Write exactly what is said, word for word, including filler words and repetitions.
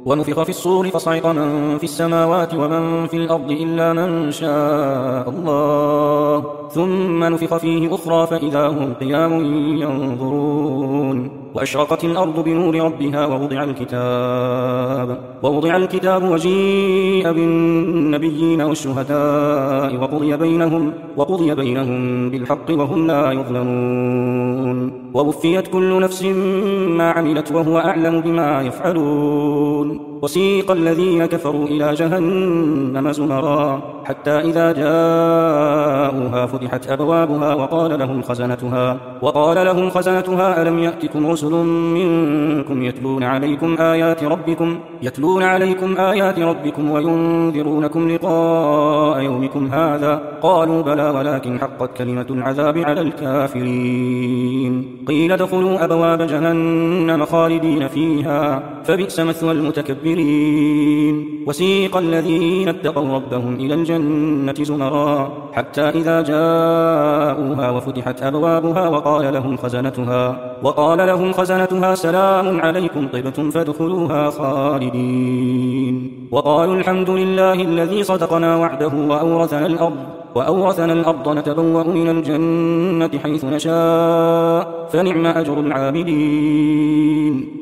ونفخ في الصور فصعق من في السماوات ومن في الأرض إلا من شاء الله ثم نفخ فيه أخرى فإذا هم قيام ينظرون وأشرقت الأرض بنور ربها ووضع الكتاب ووضع الكتاب وجيء بالنبيين والشهداء وقضي بينهم وقضي بينهم بالحق وهم لا يظلمون ووفيت كل نفس ما عملت وهو أعلم بما يفعلون وسيق الذين كفروا إلى جهنم زمرا حتى إذا جاءوها فتحت أبوابها وقال لهم خزنتها وقال لهم خزنتها ألم يأتكم رسل منكم يتلون عليكم آيات ربكم يتلون عليكم آيات ربكم وينذرونكم لقاء يومكم هذا قالوا بلى ولكن حقت كلمة العذاب على الكافرين قيل ادخلوا أبواب جهنم خالدين فيها فبئس مثوى المتكبرين وسيق الذين اتقوا ربهم إلى الجنة زمرا حتى إذا جاءوها وفتحت أبوابها وقال لهم خزنتها وقال لهم خزنتها سلام عليكم طبتم فادخلوها خالدين وقالوا الحمد لله الذي صدقنا وعده وأورثنا الأرض وأورثنا الأرض نتبوأ من الجنة حيث نشاء فنعم أجر العاملين